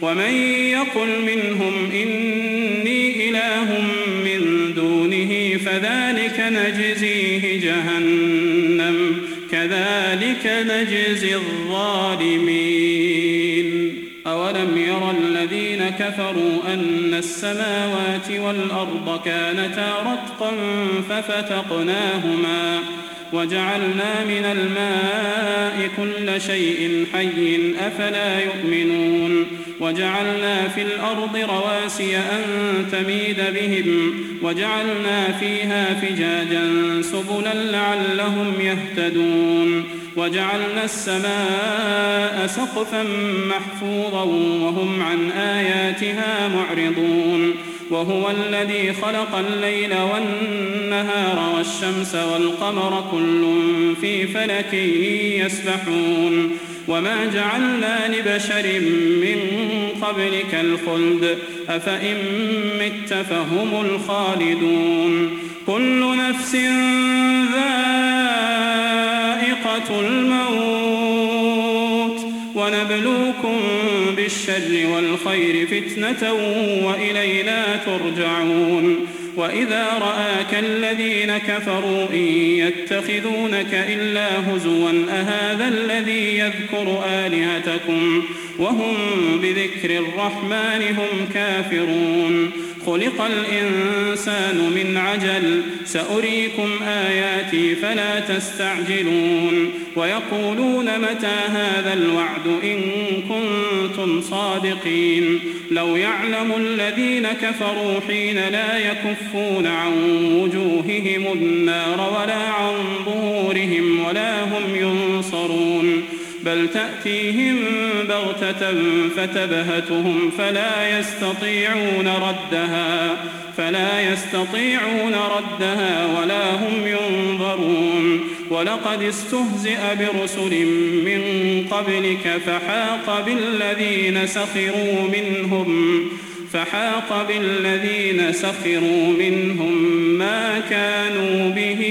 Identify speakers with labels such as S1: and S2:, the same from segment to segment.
S1: ومن يقل منهم إني إله من دونه فذلك نجزيه جهنم كذلك نجزي الظالمين أولم ير الذين كفروا أن السماوات والأرض كانتا رتقا ففتقناهما وجعلنا من الماء كل شيء حي أفلا يؤمنون وجعلنا في الأرض رواسي أن تميد بهم وجعلنا فيها فجاجا سبلا لعلهم يهتدون وجعلنا السماء سقفا محفوظا وهم عن آياتها معرضون وهو الذي خلق الليل والنهار والشمس والقمر كل في فلك يسبحون وما جعلنا لبشر من قبلك الخلد أفإن مت فهم الخالدون كل نفس ذائقة الموت ونبلوكم بالشر والخير فتنة وإلينا ترجعون وإذا رآك الذين كفروا إن يتخذونك إلا هزوا أهذا الذي يذكر آلهتكم وهم بذكر الرحمن هم كافرون خلق الإنسان من عجل سأريكم آياتي فلا تستعجلون ويقولون متى هذا الوعد إن كنتم صادقين لو يعلم الذين كفروا حين لا يكفون عن وجوههم النار ولا عن ظهورهم ولا هم ينصرون بل تأتيهم بغتة فتبهتهم فلا يستطيعون ردها ولا هم ينظرون ولقد استهزئ برسل من قبلك فحاق بالذين سخروا منهم ما كانوا به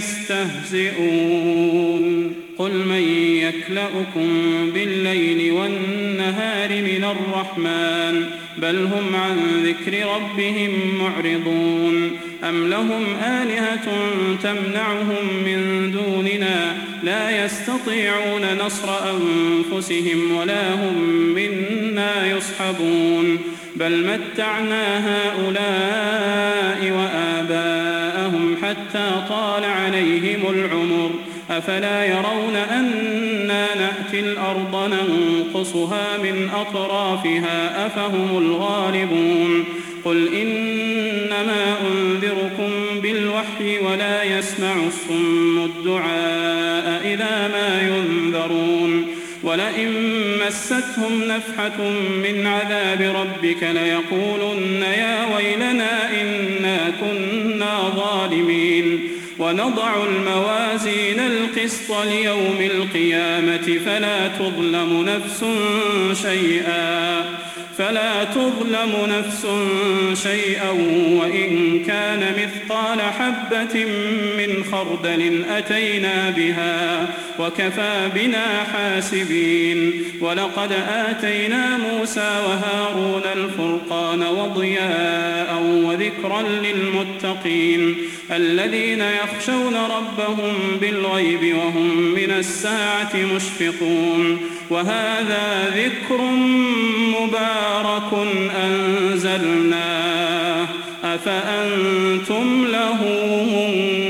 S1: يستهزئون قل من يكلؤكم بالليل والنهار من الرحمن بل هم عن ذكر ربهم معرضون أم لهم آلهة تمنعهم من دوننا لا يستطيعون نصر أنفسهم ولا هم منا يصحبون بل متعنا هؤلاء وآباءهم حتى طال عليهم العمر أفلا يرون أنا نأتي الأرض ننقصها من أطرافها أفهم الغالبون قل إنما أنذركم بالوحي ولا يسمع الصم الدعاء إذا ما ينذرون ولئن مستهم نفحة من عذاب ربك ليقولن يا ويلنا إنا كنا ظالمين ونضع الموازين القسط ليوم القيامة فلا تظلم نفس شيئا وإن كان مثقال حبة من خردل أتينا بها وكفى بنا حاسبين ولقد آتينا موسى وهارون الفرقان وضياء وذكرا للمتقين الذين يخشون ربهم بالغيب وهم من الساعة مشفقون وهذا ذكر مبارك أنزلناه أفأنتم له منكرون